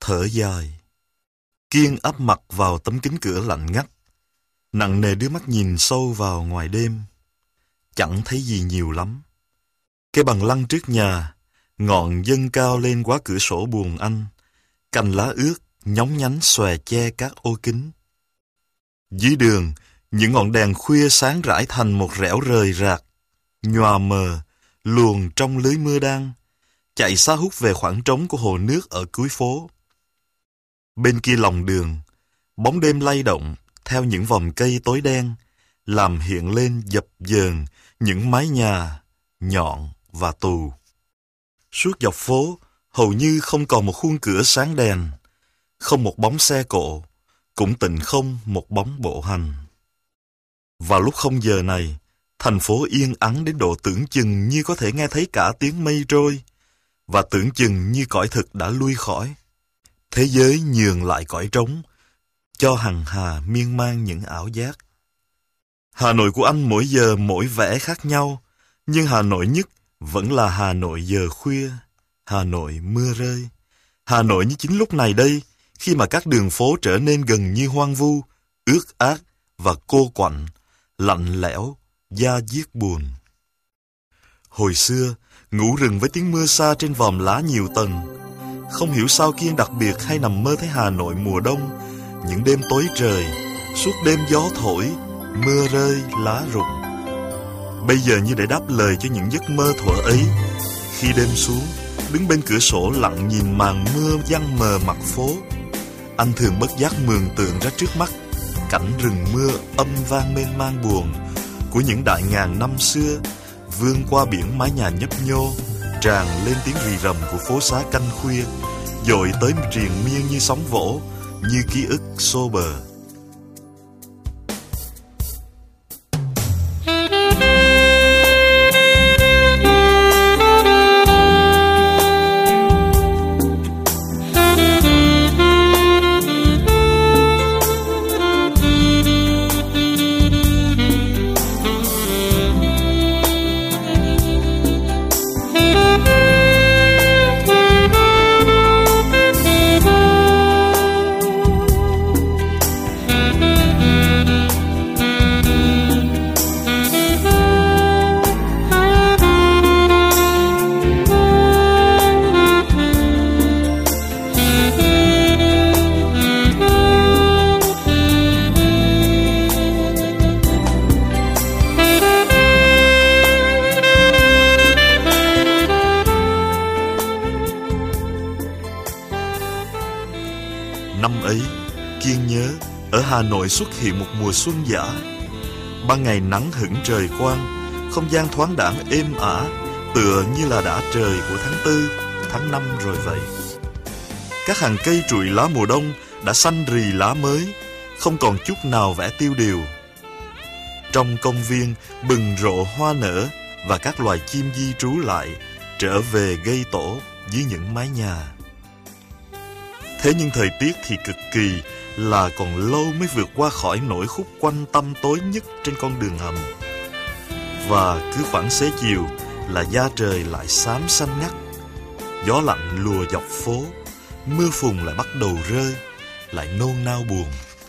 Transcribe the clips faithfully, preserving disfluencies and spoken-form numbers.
thở dài. Kiên áp mặt vào tấm kính cửa lạnh ngắt, nặng nề đưa mắt nhìn sâu vào ngoài đêm. Chẳng thấy gì nhiều lắm. Cái bằng lăng trước nhà, ngọn dâng cao lên quá cửa sổ buồng anh, cành lá ướt nhóng nhánh xòe che các ô kính. Dưới đường, những ngọn đèn khuya sáng rải thành một rẽo rời rạc, nhòa mờ, luồn trong lưới mưa đang, chạy xa hút về khoảng trống của hồ nước ở cuối phố. Bên kia lòng đường, bóng đêm lay động theo những vòng cây tối đen, làm hiện lên dập dờn những mái nhà, nhọn và tù. Suốt dọc phố, hầu như không còn một khuôn cửa sáng đèn, không một bóng xe cộ, cũng tịnh không một bóng bộ hành. Vào lúc không giờ này, thành phố yên ắng đến độ tưởng chừng như có thể nghe thấy cả tiếng mây trôi, và tưởng chừng như cõi thực đã lui khỏi. Thế giới nhường lại cõi trống, cho hằng hà miên man những ảo giác. Hà Nội của anh mỗi giờ mỗi vẻ khác nhau, nhưng Hà Nội nhất vẫn là Hà Nội giờ khuya, Hà Nội mưa rơi. Hà Nội như chính lúc này đây, khi mà các đường phố trở nên gần như hoang vu, ướt át và cô quạnh, lạnh lẽo, da diết buồn. Hồi xưa, ngủ rừng với tiếng mưa xa trên vòm lá nhiều tầng. Không hiểu sao Kiên đặc biệt hay nằm mơ thấy Hà Nội mùa đông, những đêm tối trời, suốt đêm gió thổi, mưa rơi, lá rụng. Bây giờ như để đáp lời cho những giấc mơ thuở ấy, khi đêm xuống, đứng bên cửa sổ lặng nhìn màn mưa giăng mờ mặt phố, anh thường bất giác mường tượng ra trước mắt cảnh rừng mưa âm vang mênh mang buồn của những đại ngàn năm xưa, vươn qua biển mái nhà nhấp nhô, tràn lên tiếng rì rầm của phố xá canh khuya, dội tới triền miên như sóng vỗ, như ký ức xô bờ. Năm ấy, Kiên nhớ, ở Hà Nội xuất hiện một mùa xuân dã. Ban ngày nắng hửng trời quang, không gian thoáng đãng êm ả, tựa như là đã trời của tháng tư, tháng năm rồi vậy. Các hàng cây trụi lá mùa đông đã xanh rì lá mới, không còn chút nào vẻ tiêu điều. Trong công viên bừng rộ hoa nở và các loài chim di trú lại, trở về gây tổ dưới những mái nhà. Thế nhưng thời tiết thì cực kỳ, là còn lâu mới vượt qua khỏi nỗi khúc quanh tăm tối nhất trên con đường hầm. Và cứ khoảng xế chiều là da trời lại xám xanh ngắt, gió lạnh lùa dọc phố, mưa phùn lại bắt đầu rơi, lại nôn nao buồn.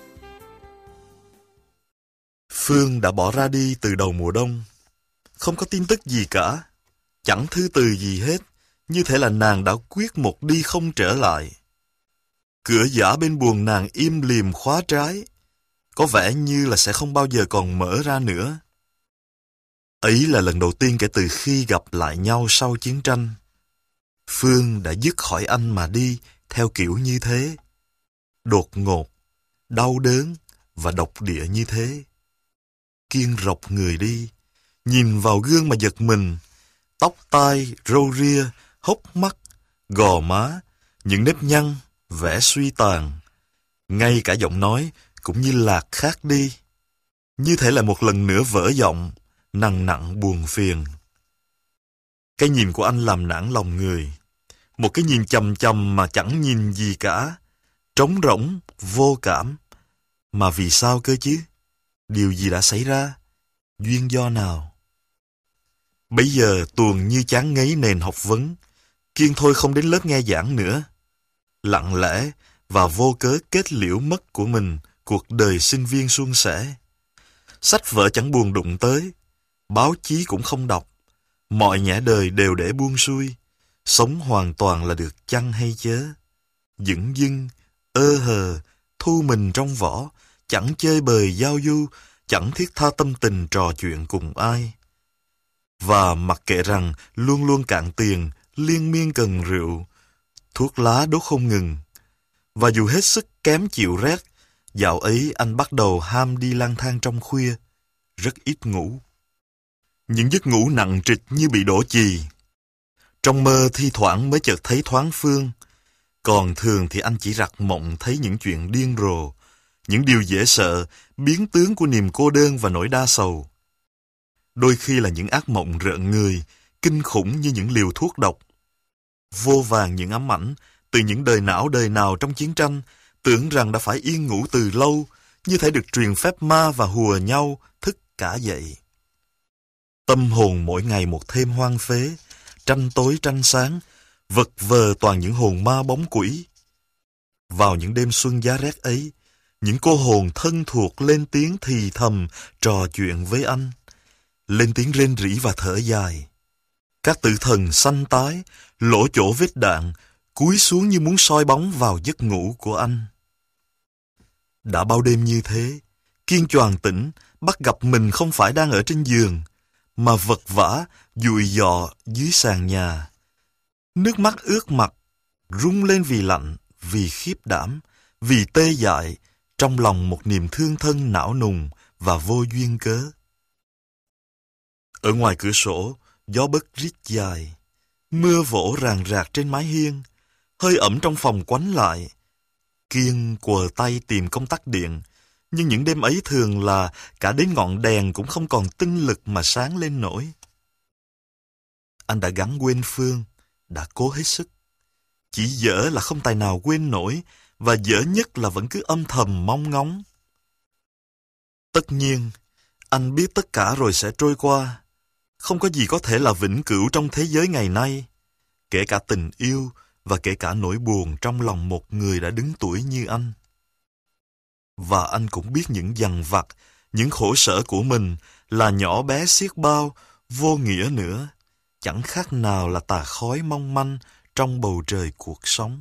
Phương đã bỏ ra đi từ đầu mùa đông, không có tin tức gì cả, chẳng thư từ gì hết, như thể là nàng đã quyết một đi không trở lại. Cửa giã bên buồng nàng im lìm khóa trái, có vẻ như là sẽ không bao giờ còn mở ra nữa. Ấy là lần đầu tiên kể từ khi gặp lại nhau sau chiến tranh. Phương đã dứt khỏi anh mà đi theo kiểu như thế. Đột ngột, đau đớn và độc địa như thế. Kiên rộc người đi, nhìn vào gương mà giật mình. Tóc tai, râu ria, hốc mắt, gò má, những nếp nhăn, vẻ suy tàn. Ngay cả giọng nói cũng như lạc khác đi, như thể là một lần nữa vỡ giọng, nặng nặng buồn phiền. Cái nhìn của anh làm nản lòng người. Một cái nhìn chằm chằm mà chẳng nhìn gì cả, trống rỗng, vô cảm. Mà vì sao cơ chứ? Điều gì đã xảy ra? Duyên do nào? Bấy giờ Tuồng như chán ngấy nền học vấn. Kiên thôi không đến lớp nghe giảng nữa. lặng lẽ và vô cớ kết liễu mất của mình cuộc đời sinh viên suôn sẻ. Sách vở chẳng buồn đụng tới, báo chí cũng không đọc, mọi nhã đời đều để buông xuôi, sống hoàn toàn là được chăng hay chớ. Dửng dưng, ơ hờ, thu mình trong vỏ, chẳng chơi bời giao du, chẳng thiết tha tâm tình trò chuyện cùng ai. Và mặc kệ rằng luôn luôn cạn tiền, liên miên cần rượu, thuốc lá đốt không ngừng. Và dù hết sức kém chịu rét, dạo ấy anh bắt đầu ham đi lang thang trong khuya, rất ít ngủ. Những giấc ngủ nặng trịch như bị đổ chì. Trong mơ thi thoảng mới chợt thấy thoáng phương, còn thường thì anh chỉ rặt mộng thấy những chuyện điên rồ, những điều dễ sợ, biến tướng của niềm cô đơn và nỗi đa sầu. Đôi khi là những ác mộng rợn người, kinh khủng như những liều thuốc độc. Vô vàn những ám ảnh, từ những đời não đời nào trong chiến tranh, tưởng rằng đã phải yên ngủ từ lâu, như thể được truyền phép ma và hùa nhau, thức cả dậy. Tâm hồn mỗi ngày một thêm hoang phế, tranh tối tranh sáng, vật vờ toàn những hồn ma bóng quỷ. Vào những đêm xuân giá rét ấy, những cô hồn thân thuộc lên tiếng thì thầm trò chuyện với anh, lên tiếng rên rỉ và thở dài. Các tử thần xanh tái, lỗ chỗ vết đạn, cúi xuống như muốn soi bóng vào giấc ngủ của anh. Đã bao đêm như thế, Kiên choàng tỉnh, bắt gặp mình không phải đang ở trên giường, mà vật vã, dụi dọ dưới sàn nhà. Nước mắt ướt mặt, rung lên vì lạnh, vì khiếp đảm, vì tê dại, trong lòng một niềm thương thân não nùng và vô duyên cớ. Ở ngoài cửa sổ, gió bấc rít dài, mưa vỗ ràng rạc trên mái hiên, hơi ẩm trong phòng quánh lại. Kiên quờ tay tìm công tắc điện, nhưng những đêm ấy thường là cả đến ngọn đèn cũng không còn tinh lực mà sáng lên nổi. Anh đã gắng quên Phương, đã cố hết sức. Chỉ dở là không tài nào quên nổi, và dở nhất là vẫn cứ âm thầm mong ngóng. Tất nhiên, anh biết tất cả rồi sẽ trôi qua. Không có gì có thể là vĩnh cửu trong thế giới ngày nay, kể cả tình yêu và kể cả nỗi buồn trong lòng một người đã đứng tuổi như anh. Và anh cũng biết những dằn vặt, những khổ sở của mình là nhỏ bé xiết bao, vô nghĩa nữa, chẳng khác nào là tà khói mong manh trong bầu trời cuộc sống.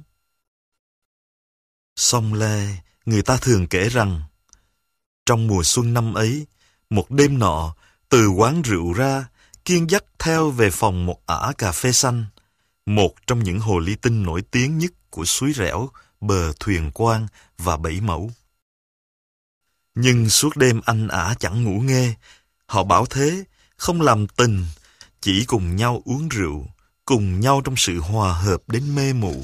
Song le, người ta thường kể rằng, trong mùa xuân năm ấy, một đêm nọ, từ quán rượu ra, Kiên dắt theo về phòng một ả cà phê xanh, một trong những hồ ly tinh nổi tiếng nhất của suối Rẻo, bờ Thuyền Quang và Bảy Mẫu. Nhưng suốt đêm anh ả chẳng ngủ nghe, họ bảo thế, không làm tình, chỉ cùng nhau uống rượu, cùng nhau trong sự hòa hợp đến mê mụ.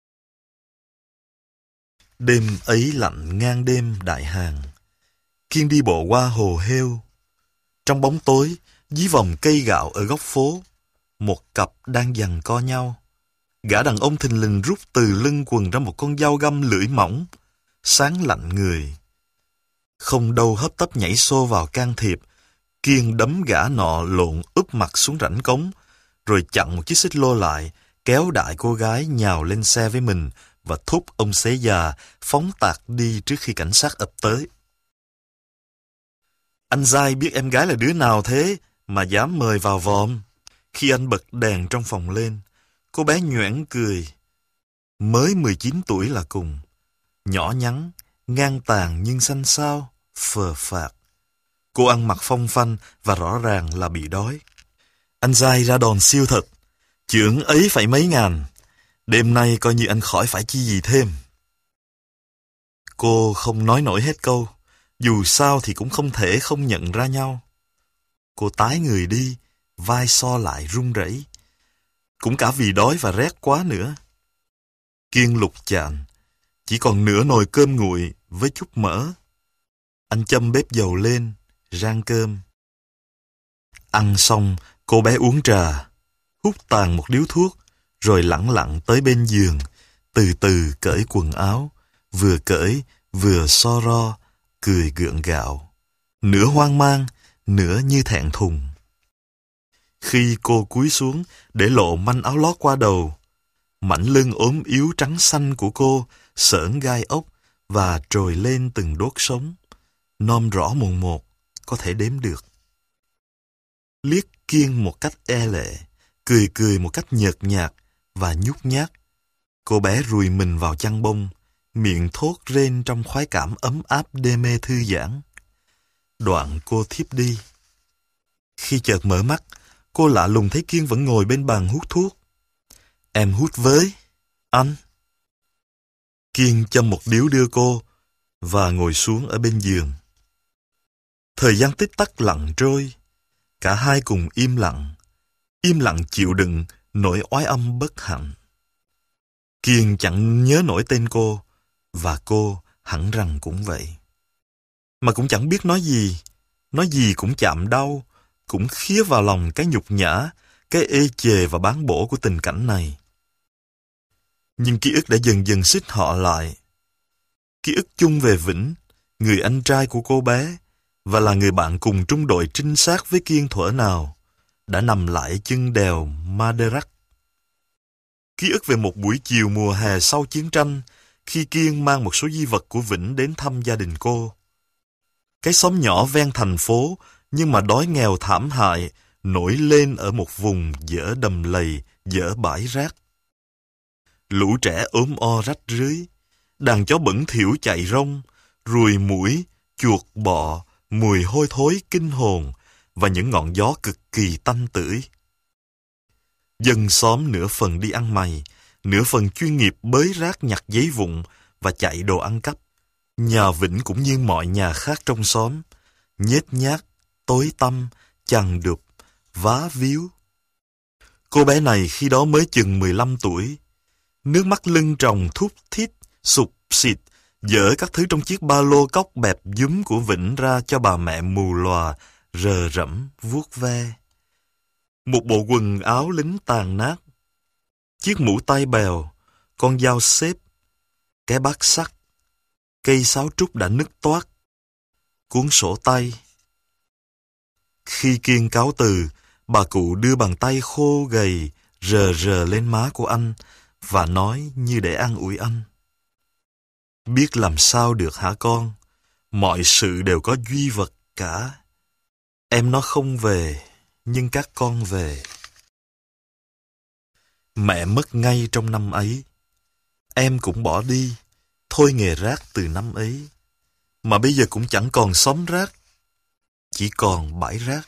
Đêm ấy lạnh ngang đêm Đại Hàng, Kiên đi bộ qua hồ heo. Trong bóng tối, dưới vòng cây gạo ở góc phố, một cặp đang giằng co nhau. Gã đàn ông thình lình rút từ lưng quần ra một con dao găm lưỡi mỏng, sáng lạnh người. Không đâu hấp tấp nhảy xô vào can thiệp, Kiên đấm gã nọ lộn úp mặt xuống rãnh cống, rồi chặn một chiếc xích lô lại, kéo đại cô gái nhào lên xe với mình và thúc ông xế già phóng tạt đi trước khi cảnh sát ập tới. Anh dai biết em gái là đứa nào thế mà dám mời vào vòm. Khi anh bật đèn trong phòng lên, cô bé nhoẻn cười. Mới mười chín tuổi là cùng, nhỏ nhắn, ngang tàn nhưng xanh xao, phờ phạc. Cô ăn mặc phong phanh và rõ ràng là bị đói. Anh dai ra đòn siêu thật, chưởng ấy phải mấy ngàn. Đêm nay coi như anh khỏi phải chi gì thêm. Cô không nói nổi hết câu, dù sao thì cũng không thể không nhận ra nhau. Cô tái người đi, vai so lại run rẩy, cũng cả vì đói và rét quá nữa. Kiên lục chạn, chỉ còn nửa nồi cơm nguội với chút mỡ. Anh châm bếp dầu lên, rang cơm. Ăn xong, cô bé uống trà, hút tàn một điếu thuốc, rồi lẳng lặng tới bên giường, từ từ cởi quần áo, vừa cởi vừa so ro, cười gượng gạo, nửa hoang mang, nửa như thẹn thùng. Khi cô cúi xuống để lộ manh áo lót qua đầu, Mảnh lưng ốm yếu trắng xanh của cô xởn gai ốc và trồi lên từng đốt sống, nom rõ mồn một, có thể đếm được. Liếc Kiên một cách e lệ, cười cười một cách nhợt nhạt và nhút nhát, cô bé rùi mình vào chăn bông, miệng thốt rên trong khoái cảm ấm áp đê mê thư giãn. Đoạn cô thiếp đi. Khi chợt mở mắt, cô lạ lùng thấy Kiên vẫn ngồi bên bàn hút thuốc. Em hút với, anh. Kiên châm một điếu đưa cô và ngồi xuống ở bên giường. Thời gian tích tắc lặng trôi, cả hai cùng im lặng, im lặng chịu đựng nỗi oái âm bất hạnh. Kiên chẳng nhớ nổi tên cô, và cô hẳn rằng cũng vậy. Mà cũng chẳng biết nói gì, nói gì cũng chạm đau, cũng khía vào lòng cái nhục nhã, cái ê chề và bán bổ của tình cảnh này. Nhưng ký ức đã dần dần xích họ lại. Ký ức chung về Vĩnh, người anh trai của cô bé, và là người bạn cùng trung đội trinh sát với Kiên thuở nào, đã nằm lại chân đèo Maderac. Ký ức về một buổi chiều mùa hè sau chiến tranh, khi Kiên mang một số di vật của Vĩnh đến thăm gia đình cô. Cái xóm nhỏ ven thành phố, nhưng mà đói nghèo thảm hại, nổi lên ở một vùng dở đầm lầy, dở bãi rác. Lũ trẻ ốm o rách rưới, đàn chó bẩn thỉu chạy rông, ruồi muỗi, chuột bọ, mùi hôi thối kinh hồn và những ngọn gió cực kỳ tanh tưởi. Dân xóm nửa phần đi ăn mày, nửa phần chuyên nghiệp bới rác nhặt giấy vụn và chạy đồ ăn cắp. Nhà Vĩnh cũng như mọi nhà khác trong xóm, nhếch nhác, tối tăm, chằng đụp, vá víu. Cô bé này khi đó mới chừng mười lăm tuổi, nước mắt lưng tròng thút thít, sụp xịt, dỡ các thứ trong chiếc ba lô cóc bẹp dúm của Vĩnh ra cho bà mẹ mù lòa, rờ rẫm, vuốt ve. Một bộ quần áo lính tàn nát, chiếc mũ tai bèo, con dao xếp, cái bát sắt, cây sáo trúc đã nứt toác, cuốn sổ tay. Khi Kiên cáo từ, bà cụ đưa bàn tay khô gầy rờ rờ lên má của anh và nói như để an ủi anh. Biết làm sao được hả con? Mọi sự đều có duy vật cả. Em nó không về, nhưng các con về. Mẹ mất ngay trong năm ấy. Em cũng bỏ đi, thôi nghề rác từ năm ấy. Mà bây giờ cũng chẳng còn xóm rác, chỉ còn bãi rác.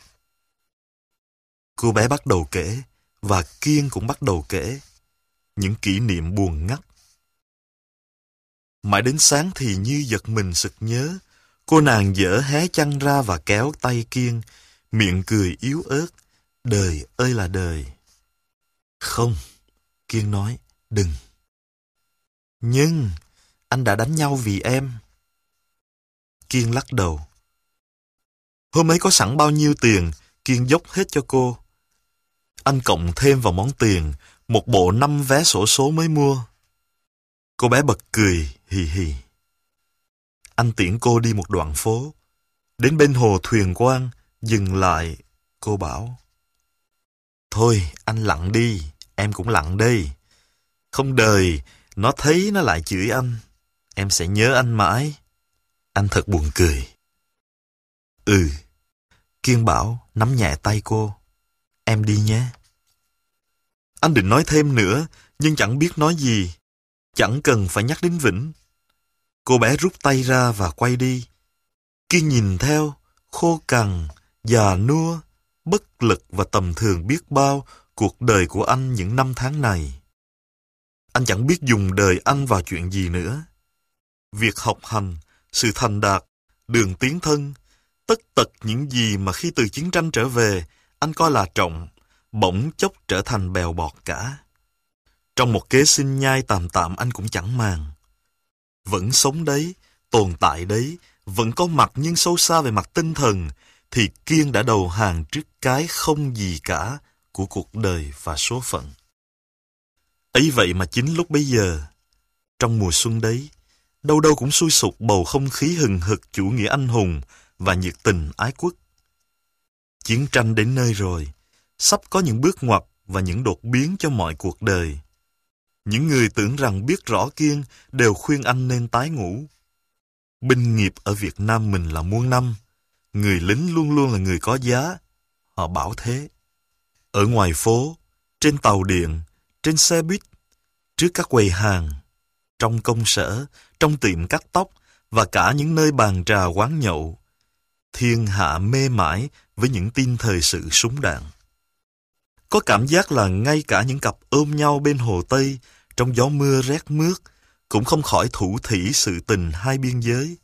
Cô bé bắt đầu kể, và Kiên cũng bắt đầu kể những kỷ niệm buồn ngắt. Mãi đến sáng thì như giật mình sực nhớ, cô nàng dở hé chăn ra và kéo tay Kiên, miệng cười yếu ớt. Đời ơi là đời. Không, Kiên nói, đừng. Nhưng anh đã đánh nhau vì em. Kiên lắc đầu. Hôm ấy có sẵn bao nhiêu tiền, Kiên dốc hết cho cô. Anh cộng thêm vào món tiền một bộ năm vé xổ số mới mua. Cô bé bật cười, hì hì. Anh tiễn cô đi một đoạn phố. Đến bên hồ Thuyền Quang, dừng lại, cô bảo. Thôi, anh lặng đi, em cũng lặng đây. Không đời, nó thấy nó lại chửi anh. Em sẽ nhớ anh mãi. Anh thật buồn cười. Ừ, Kiên bảo, nắm nhẹ tay cô. Em đi nhé. Anh định nói thêm nữa, nhưng chẳng biết nói gì. Chẳng cần phải nhắc đến Vĩnh. Cô bé rút tay ra và quay đi. Kiên nhìn theo, khô cằn, già nua, bất lực và tầm thường biết bao cuộc đời của anh những năm tháng này. Anh chẳng biết dùng đời anh vào chuyện gì nữa. Việc học hành, sự thành đạt, đường tiến thân, tất tật những gì mà khi từ chiến tranh trở về, anh coi là trọng, bỗng chốc trở thành bèo bọt cả. Trong một kế sinh nhai tạm tạm anh cũng chẳng màng. Vẫn sống đấy, tồn tại đấy, vẫn có mặt nhưng sâu xa về mặt tinh thần, thì Kiên đã đầu hàng trước cái không gì cả của cuộc đời và số phận. Ấy vậy mà chính lúc bấy giờ, trong mùa xuân đấy, đâu đâu cũng sôi sục bầu không khí hừng hực chủ nghĩa anh hùng và nhiệt tình ái quốc. Chiến tranh đến nơi rồi, sắp có những bước ngoặt và những đột biến cho mọi cuộc đời. Những người tưởng rằng biết rõ Kiên đều khuyên anh nên tái ngũ. Binh nghiệp ở Việt Nam mình là muôn năm, người lính luôn luôn là người có giá, họ bảo thế. Ở ngoài phố, trên tàu điện, trên xe buýt, trước các quầy hàng, trong công sở, trong tiệm cắt tóc và cả những nơi bàn trà quán nhậu, thiên hạ mê mải với những tin thời sự súng đạn. Có cảm giác là ngay cả những cặp ôm nhau bên hồ Tây trong gió mưa rét mướt cũng không khỏi thủ thỉ sự tình hai biên giới.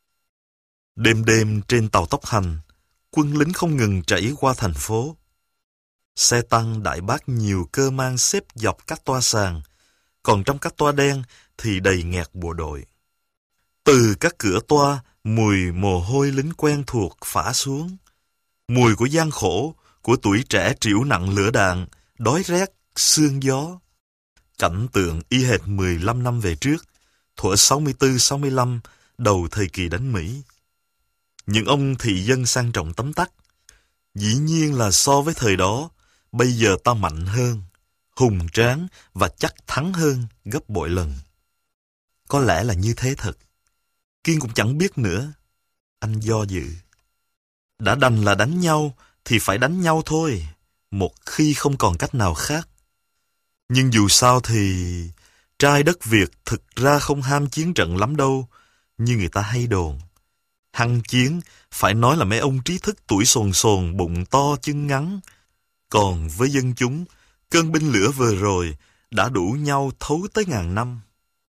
Đêm đêm trên tàu tốc hành, quân lính không ngừng chảy qua thành phố. Xe tăng đại bác nhiều cơ mang xếp dọc các toa sàn, còn trong các toa đen thì đầy nghẹt bộ đội. Từ các cửa toa, mùi mồ hôi lính quen thuộc phả xuống. Mùi của gian khổ, của tuổi trẻ trĩu nặng lửa đạn, đói rét, sương gió. Cảnh tượng y hệt mười lăm năm về trước, thuở sáu mươi tư sáu mươi lăm, đầu thời kỳ đánh Mỹ. Những ông thị dân sang trọng tấm tắc. Dĩ nhiên là so với thời đó, bây giờ ta mạnh hơn, hùng tráng và chắc thắng hơn gấp bội lần. Có lẽ là như thế thật. Kiên cũng chẳng biết nữa. Anh do dự. Đã đành là đánh nhau thì phải đánh nhau thôi, một khi không còn cách nào khác. Nhưng dù sao thì trai đất Việt thực ra không ham chiến trận lắm đâu, như người ta hay đồn. Hăng chiến phải nói là mấy ông trí thức tuổi sồn sồn, bụng to chân ngắn. Còn với dân chúng, cơn binh lửa vừa rồi đã đủ nhau thấu tới ngàn năm.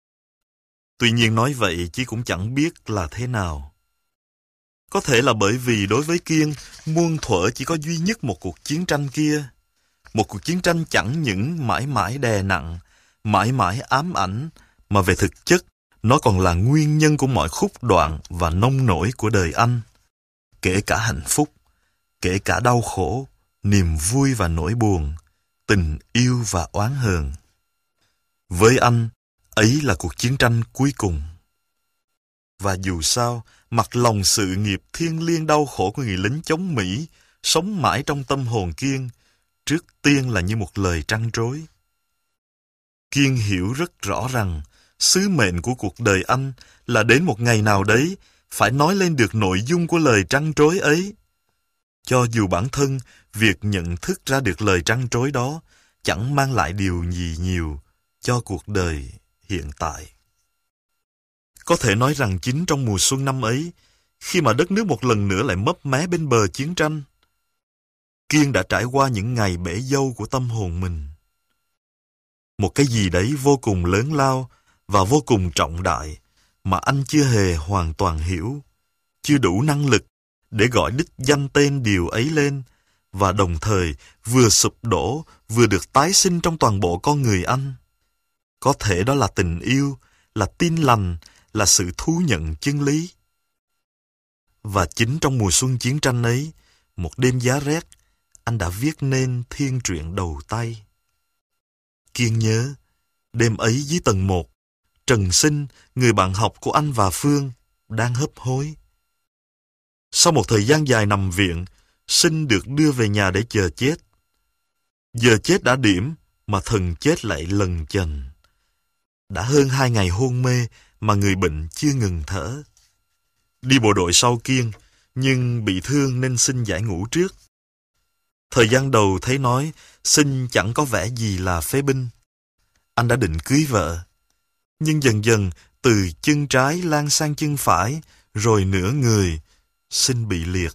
Tuy nhiên nói vậy chứ cũng chẳng biết là thế nào. Có thể là bởi vì đối với Kiên, muôn thuở chỉ có duy nhất một cuộc chiến tranh kia. Một cuộc chiến tranh chẳng những mãi mãi đè nặng, mãi mãi ám ảnh, mà về thực chất, nó còn là nguyên nhân của mọi khúc đoạn và nông nổi của đời anh. Kể cả hạnh phúc, kể cả đau khổ, niềm vui và nỗi buồn, tình yêu và oán hờn. Với anh, ấy là cuộc chiến tranh cuối cùng. Và dù sao, mặc lòng sự nghiệp thiêng liêng đau khổ của người lính chống Mỹ, sống mãi trong tâm hồn Kiên, trước tiên là như một lời trăn trối. Kiên hiểu rất rõ rằng, sứ mệnh của cuộc đời anh là đến một ngày nào đấy phải nói lên được nội dung của lời trăn trối ấy. Cho dù bản thân, việc nhận thức ra được lời trăn trối đó chẳng mang lại điều gì nhiều cho cuộc đời hiện tại. Có thể nói rằng chính trong mùa xuân năm ấy, khi mà đất nước một lần nữa lại mấp mé bên bờ chiến tranh, Kiên đã trải qua những ngày bể dâu của tâm hồn mình. Một cái gì đấy vô cùng lớn lao và vô cùng trọng đại mà anh chưa hề hoàn toàn hiểu, chưa đủ năng lực để gọi đích danh tên điều ấy lên, và đồng thời vừa sụp đổ vừa được tái sinh trong toàn bộ con người anh. Có thể đó là tình yêu, là tin lành, là sự thú nhận chân lý. Và chính trong mùa xuân chiến tranh ấy, một đêm giá rét, anh đã viết nên thiên truyện đầu tay. Kiên nhớ, đêm ấy dưới tầng một, Trần Sinh, người bạn học của anh và Phương, đang hấp hối. Sau một thời gian dài nằm viện, Sinh được đưa về nhà để chờ chết. Giờ chết đã điểm, mà thần chết lại lần chần. Đã hơn hai ngày hôn mê mà người bệnh chưa ngừng thở. Đi bộ đội sau Kiên, nhưng bị thương nên Sinh giải ngũ trước. Thời gian đầu thấy nói, Sinh chẳng có vẻ gì là phế binh. Anh đã định cưới vợ. Nhưng dần dần, từ chân trái lan sang chân phải, rồi nửa người, Sinh bị liệt.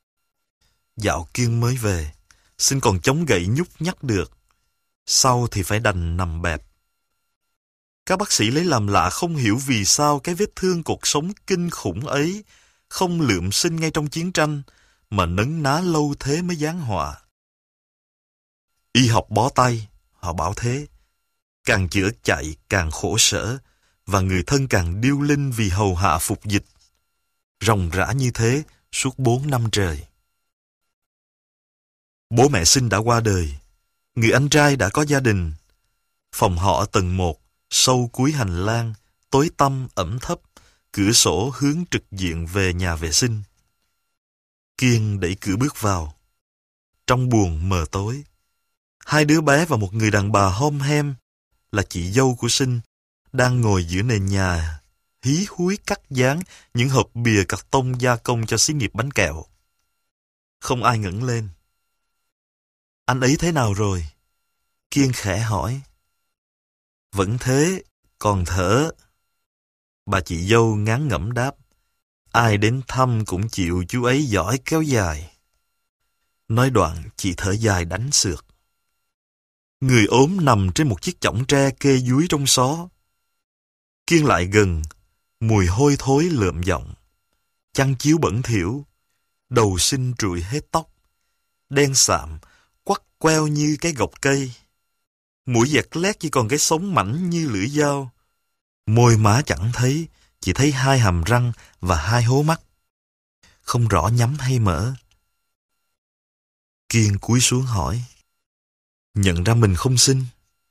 Dạo Kiên mới về, Sinh còn chống gậy nhúc nhắc được. Sau thì phải đành nằm bẹp. Các bác sĩ lấy làm lạ không hiểu vì sao cái vết thương cột sống kinh khủng ấy không lượm Sinh ngay trong chiến tranh, mà nấn ná lâu thế mới giáng họa. Y học bó tay, họ bảo thế. Càng chữa chạy càng khổ sở, và người thân càng điêu linh vì hầu hạ phục dịch. Ròng rã như thế suốt bốn năm trời. Bố mẹ Sinh đã qua đời. Người anh trai đã có gia đình. Phòng họ ở tầng một, sâu cuối hành lang, tối tăm ẩm thấp, cửa sổ hướng trực diện về nhà vệ sinh. Kiên đẩy cửa bước vào. Trong buồng mờ tối, hai đứa bé và một người đàn bà hom hem là chị dâu của Sinh, đang ngồi giữa nền nhà, hí húi cắt dán những hộp bìa cạc tông gia công cho xí nghiệp bánh kẹo. Không ai ngẩng lên. Anh ấy thế nào rồi? Kiên khẽ hỏi. Vẫn thế, còn thở. Bà chị dâu ngán ngẩm đáp. Ai đến thăm cũng chịu chú ấy giỏi kéo dài. Nói đoạn, chị thở dài đánh sượt. Người ốm nằm trên một chiếc chõng tre kê dúi trong xó. Kiên lại gần, mùi hôi thối lượm giọng. Chăn chiếu bẩn thỉu, đầu Sinh trụi hết tóc, đen sạm, quắt queo như cái gọc cây. Mũi dẹt lét chỉ còn cái sống mảnh như lưỡi dao. Môi má chẳng thấy, chỉ thấy hai hàm răng và hai hố mắt. Không rõ nhắm hay mở. Kiên cúi xuống hỏi. Nhận ra mình không xinh?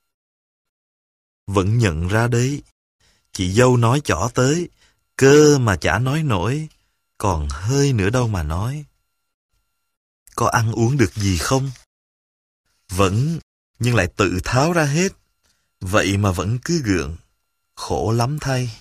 Vẫn nhận ra đấy. Chị dâu nói chỏ tới, cơ mà chả nói nổi, còn hơi nữa đâu mà nói. Có ăn uống được gì không? Vẫn, nhưng lại tự tháo ra hết. Vậy mà vẫn cứ gượng. Khổ lắm thay.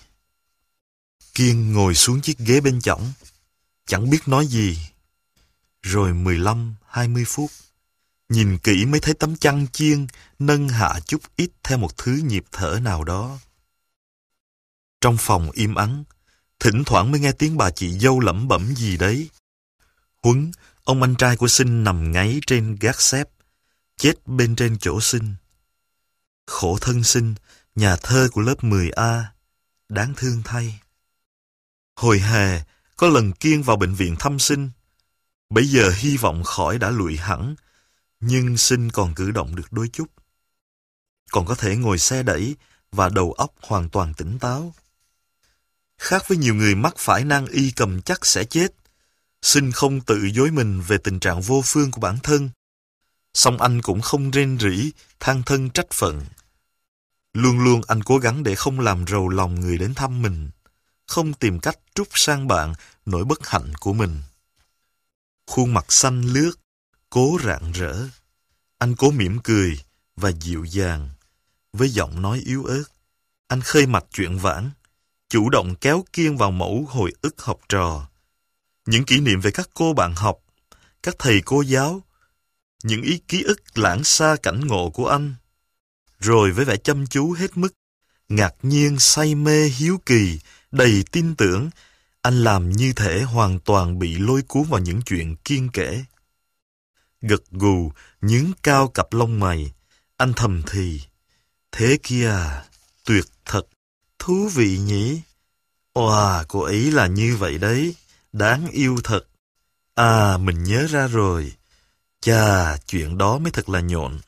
Kiên ngồi xuống chiếc ghế bên chõng, chẳng biết nói gì. Rồi mười lăm, hai mươi phút, nhìn kỹ mới thấy tấm chăn chiên nâng hạ chút ít theo một thứ nhịp thở nào đó. Trong phòng im ắng, thỉnh thoảng mới nghe tiếng bà chị dâu lẩm bẩm gì đấy. Huấn, ông anh trai của Sinh nằm ngáy trên gác xếp, chết bên trên chỗ Sinh. Khổ thân Sinh, nhà thơ của lớp mười A, đáng thương thay. Hồi hè, có lần Kiên vào bệnh viện thăm Sinh. Bây giờ hy vọng khỏi đã lụi hẳn, nhưng Sinh còn cử động được đôi chút. Còn có thể ngồi xe đẩy và đầu óc hoàn toàn tỉnh táo. Khác với nhiều người mắc phải nan y cầm chắc sẽ chết, Sinh không tự dối mình về tình trạng vô phương của bản thân. Song anh cũng không rên rỉ, than thân trách phận. Luôn luôn anh cố gắng để không làm rầu lòng người đến thăm mình, không tìm cách trút sang bạn nỗi bất hạnh của mình. Khuôn mặt xanh lướt, cố rạng rỡ. Anh cố mỉm cười và dịu dàng. Với giọng nói yếu ớt, anh khơi mạch chuyện vãng, chủ động kéo Kiên vào mẫu hồi ức học trò. Những kỷ niệm về các cô bạn học, các thầy cô giáo, những ý ký ức lãng xa cảnh ngộ của anh. Rồi với vẻ chăm chú hết mức, ngạc nhiên, say mê, hiếu kỳ, đầy tin tưởng, anh làm như thể hoàn toàn bị lôi cuốn vào những chuyện Kiên kể. Gật gù, nhướng cao cặp lông mày, anh thầm thì. Thế kia, tuyệt thật, thú vị nhỉ? Wow, cô ấy là như vậy đấy, đáng yêu thật. À, mình nhớ ra rồi. Chà, chuyện đó mới thật là nhộn.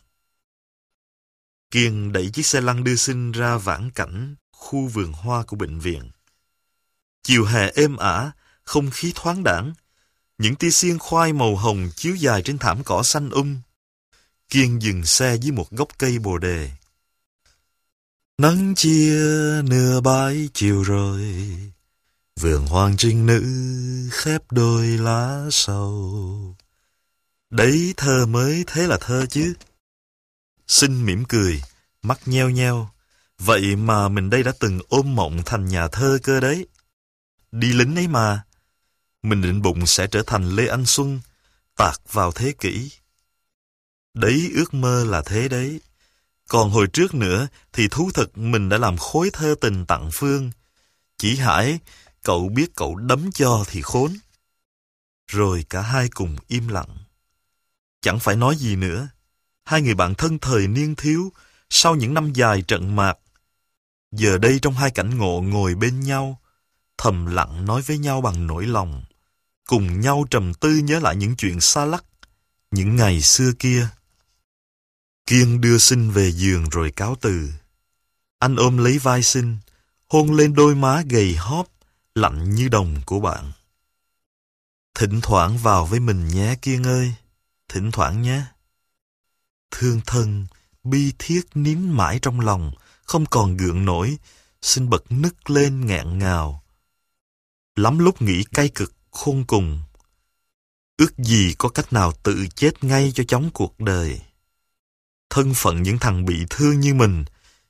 Kiên đẩy chiếc xe lăn đưa Sinh ra vãn cảnh khu vườn hoa của bệnh viện. Chiều hè êm ả, không khí thoáng đãng, những tia xiên khoai màu hồng chiếu dài trên thảm cỏ xanh um. Kiên dừng xe dưới một gốc cây bồ đề. Nắng chia nửa bãi chiều rồi, vườn hoàng trinh nữ khép đôi lá sầu. Đấy thơ mới thế là thơ chứ. Sinh mỉm cười, mắt nheo nheo. Vậy mà mình đây đã từng ôm mộng thành nhà thơ cơ đấy. Đi lính ấy mà. Mình định bụng sẽ trở thành Lê Anh Xuân, tạc vào thế kỷ. Đấy, ước mơ là thế đấy. Còn hồi trước nữa thì thú thực mình đã làm khối thơ tình tặng Phương. Chỉ hại, cậu biết cậu đấm cho thì khốn. Rồi cả hai cùng im lặng. Chẳng phải nói gì nữa. Hai người bạn thân thời niên thiếu, sau những năm dài trận mạc, giờ đây trong hai cảnh ngộ ngồi bên nhau, thầm lặng nói với nhau bằng nỗi lòng, cùng nhau trầm tư nhớ lại những chuyện xa lắc, những ngày xưa kia. Kiên đưa Sinh về giường rồi cáo từ. Anh ôm lấy vai Sinh, hôn lên đôi má gầy hóp, lạnh như đồng của bạn. Thỉnh thoảng vào với mình nhé Kiên ơi, thỉnh thoảng nhé. Thương thân, bi thiết nín mãi trong lòng, không còn gượng nổi, Sinh bật nức lên nghẹn ngào. Lắm lúc nghĩ cay cực khôn cùng. Ước gì có cách nào tự chết ngay cho chóng cuộc đời. Thân phận những thằng bị thương như mình,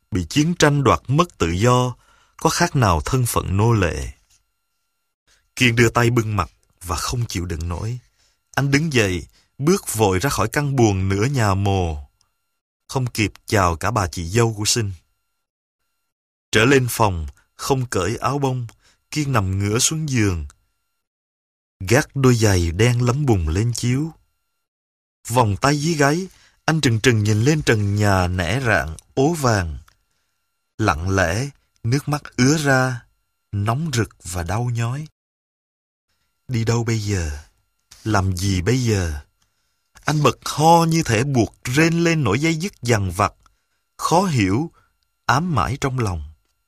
bị chiến tranh đoạt mất tự do, có khác nào thân phận nô lệ. Kiên đưa tay bưng mặt và không chịu đựng nổi. Anh đứng dậy, bước vội ra khỏi căn buồng nửa nhà mồ, không kịp chào cả bà chị dâu của Sinh. Trở lên phòng, không cởi áo bông, Kiên nằm ngửa xuống giường, gác đôi giày đen lấm bùng lên chiếu. Vòng tay dưới gáy, anh trừng trừng nhìn lên trần nhà nẻ rạn, ố vàng. Lặng lẽ, nước mắt ứa ra, nóng rực và đau nhói. Đi đâu bây giờ? Làm gì bây giờ? Anh bật ho như thể buộc rên lên nỗi dây dứt dằn vặt, khó hiểu, ám mãi trong lòng.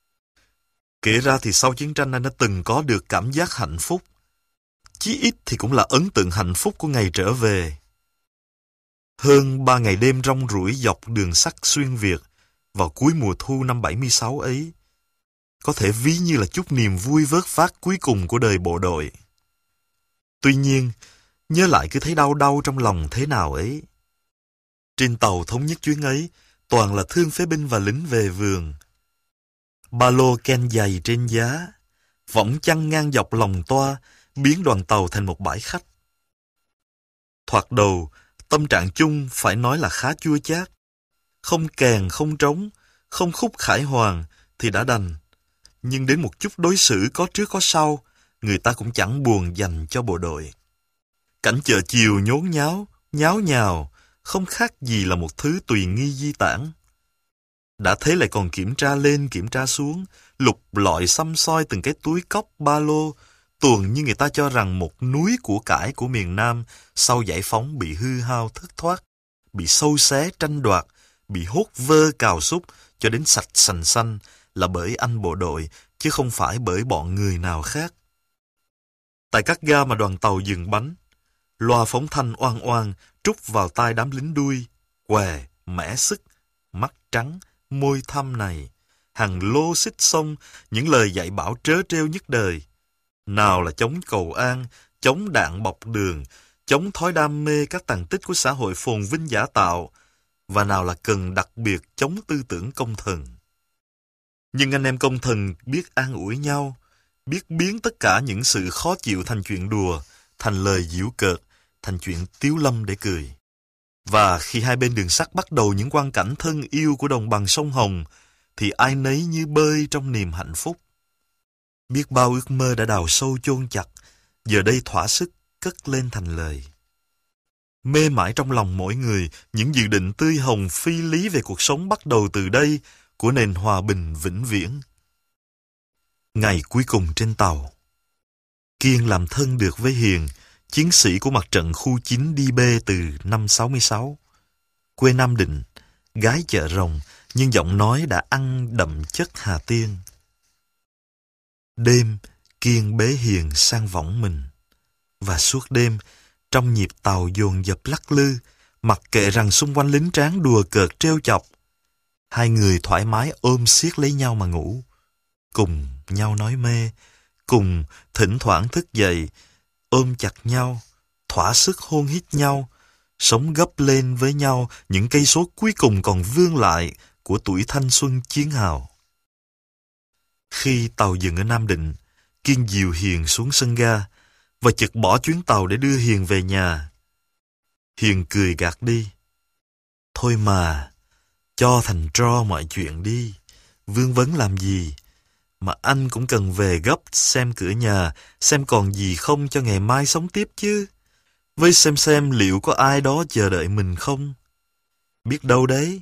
Kể ra thì sau chiến tranh anh đã từng có được cảm giác hạnh phúc. Chí ít thì cũng là ấn tượng hạnh phúc của ngày trở về. Hơn ba ngày đêm rong ruổi dọc đường sắt xuyên Việt vào cuối mùa thu năm bảy mươi sáu ấy, có thể ví như là chút niềm vui vớt vát cuối cùng của đời bộ đội. Tuy nhiên, nhớ lại cứ thấy đau đau trong lòng thế nào ấy. Trên tàu thống nhất chuyến ấy, toàn là thương phế binh và lính về vườn. Ba lô ken dày trên giá, võng chăn ngang dọc lòng toa, biến đoàn tàu thành một bãi khách. Thoạt đầu, tâm trạng chung phải nói là khá chua chát. Không kèn, không trống, không khúc khải hoàn thì đã đành. Nhưng đến một chút đối xử có trước có sau, người ta cũng chẳng buồn dành cho bộ đội. Cảnh chợ chiều nhốn nháo, nháo nhào, không khác gì là một thứ tùy nghi di tản. Đã thế lại còn kiểm tra lên kiểm tra xuống, lục lọi xăm soi từng cái túi cốc ba lô, tuồn như người ta cho rằng một núi của cải của miền Nam sau giải phóng bị hư hao thất thoát, bị sâu xé tranh đoạt, bị hốt vơ cào xúc cho đến sạch sành xanh là bởi anh bộ đội, chứ không phải bởi bọn người nào khác. Tại các ga mà đoàn tàu dừng bánh, loa phóng thanh oang oang trút vào tai đám lính đuôi, què, mẻ sức, mắt trắng, môi thâm này, hàng lô xích sông, những lời dạy bảo trớ trêu nhất đời. Nào là chống cầu an, chống đạn bọc đường, chống thói đam mê các tàn tích của xã hội phồn vinh giả tạo, và nào là cần đặc biệt chống tư tưởng công thần. Nhưng anh em công thần biết an ủi nhau, biết biến tất cả những sự khó chịu thành chuyện đùa, thành lời giễu cợt, thành chuyện tiếu lâm để cười. Và khi hai bên đường sắt bắt đầu những quang cảnh thân yêu của đồng bằng sông Hồng, thì ai nấy như bơi trong niềm hạnh phúc. Biết bao ước mơ đã đào sâu chôn chặt, giờ đây thỏa sức cất lên thành lời. Mê mãi trong lòng mỗi người những dự định tươi hồng phi lý về cuộc sống bắt đầu từ đây, của nền hòa bình vĩnh viễn. Ngày cuối cùng trên tàu, Kiên làm thân được với Hiền, chiến sĩ của mặt trận khu chín D B từ năm sáu mươi sáu. Quê Nam Định, gái chợ rồng, nhưng giọng nói đã ăn đậm chất Hà Tiên. Đêm, Kiên bế Hiền sang võng mình. Và suốt đêm, trong nhịp tàu dồn dập lắc lư, mặc kệ rằng xung quanh lính tráng đùa cợt trêu chọc, hai người thoải mái ôm siết lấy nhau mà ngủ, cùng nhau nói mê, cùng thỉnh thoảng thức dậy, ôm chặt nhau, thỏa sức hôn hít nhau, sống gấp lên với nhau những cây số cuối cùng còn vương lại của tuổi thanh xuân chiến hào. Khi tàu dừng ở Nam Định, Kiên dìu Hiền xuống sân ga và chợt bỏ chuyến tàu để đưa Hiền về nhà. Hiền cười gạt đi. Thôi mà, cho thành tro mọi chuyện đi, vương vấn làm gì, mà anh cũng cần về gấp xem cửa nhà, xem còn gì không cho ngày mai sống tiếp chứ. Với xem xem liệu có ai đó chờ đợi mình không. Biết đâu đấy.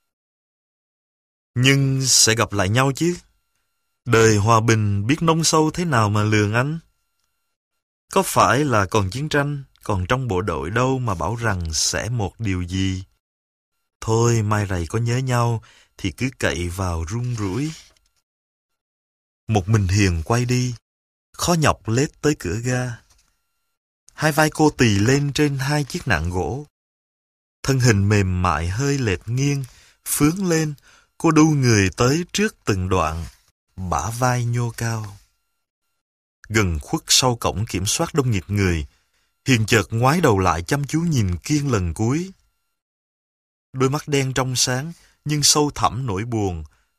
Nhưng sẽ gặp lại nhau chứ. Đời hòa bình biết nông sâu thế nào mà lường anh. Có phải là còn chiến tranh, còn trong bộ đội đâu mà bảo rằng sẽ một điều gì. Thôi mai rày có nhớ nhau thì cứ cậy vào run rủi. Một mình Hiền quay đi, khó nhọc lết tới cửa ga. Hai vai cô tì lên trên hai chiếc nạng gỗ. Thân hình mềm mại hơi lệch nghiêng, phướng lên, cô đu người tới trước từng đoạn, bả vai nhô cao. Gần khuất sau cổng kiểm soát đông nghịt người, Hiền chợt ngoái đầu lại chăm chú nhìn Kiên lần cuối. Đôi mắt đen trong sáng, nhưng sâu thẳm nỗi buồn,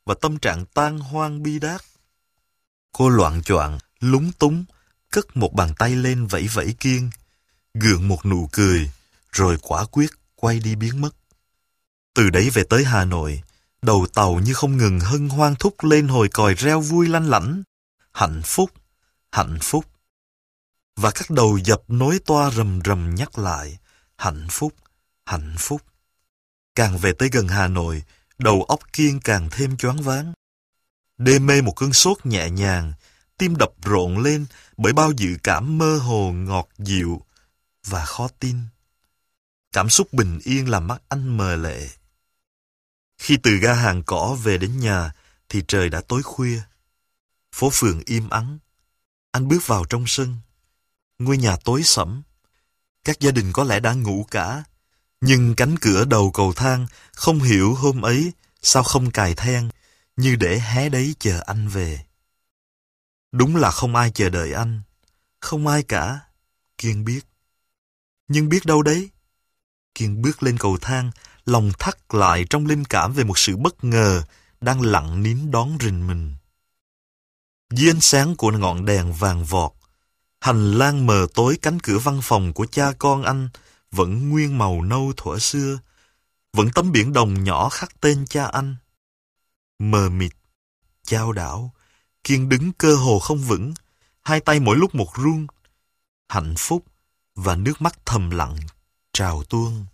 và tâm trạng tan hoang bi đát. Cô loạng choạng, lúng túng, cất một bàn tay lên vẫy vẫy Kiên, gượng một nụ cười, rồi quả quyết quay đi biến mất. Từ đấy về tới Hà Nội, đầu tàu như không ngừng hân hoan thúc lên hồi còi reo vui lanh lảnh. Hạnh phúc, hạnh phúc. Và các đầu dập nối toa rầm rầm nhắc lại, hạnh phúc, hạnh phúc. Càng về tới gần Hà Nội, đầu óc Kiên càng thêm choáng váng. Đê mê một cơn sốt nhẹ nhàng, tim đập rộn lên bởi bao dự cảm mơ hồ ngọt dịu và khó tin. Cảm xúc bình yên làm mắt anh mờ lệ. Khi từ ga Hàng Cỏ về đến nhà thì trời đã tối khuya. Phố phường im ắng. Anh bước vào trong sân. Ngôi nhà tối sẫm. Các gia đình có lẽ đã ngủ cả. Nhưng cánh cửa đầu cầu thang không hiểu hôm ấy sao không cài then, như để hé đấy chờ anh về. Đúng là không ai chờ đợi anh. Không ai cả. Kiên biết. Nhưng biết đâu đấy? Kiên bước lên cầu thang, lòng thắt lại trong linh cảm về một sự bất ngờ đang lặng nín đón rình mình. Dưới ánh sáng của ngọn đèn vàng vọt, hành lang mờ tối cánh cửa văn phòng của cha con anh vẫn nguyên màu nâu thuở xưa, vẫn tấm biển đồng nhỏ khắc tên cha anh. Mờ mịt, chao đảo, Kiên đứng cơ hồ không vững, hai tay mỗi lúc một run. Hạnh phúc và nước mắt thầm lặng trào tuôn.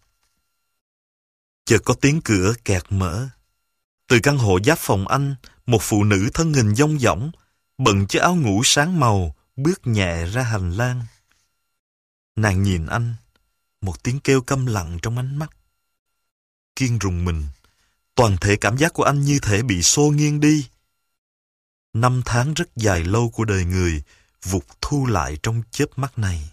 Chợt có tiếng cửa kẹt mở. Từ căn hộ giáp phòng anh, một phụ nữ thân hình dong dỏng, bận chiếc áo ngủ sáng màu, bước nhẹ ra hành lang. Nàng nhìn anh, một tiếng kêu câm lặng trong ánh mắt. Kiên rùng mình, toàn thể cảm giác của anh như thể bị xô nghiêng đi. Năm tháng rất dài lâu của đời người vụt thu lại trong chớp mắt này.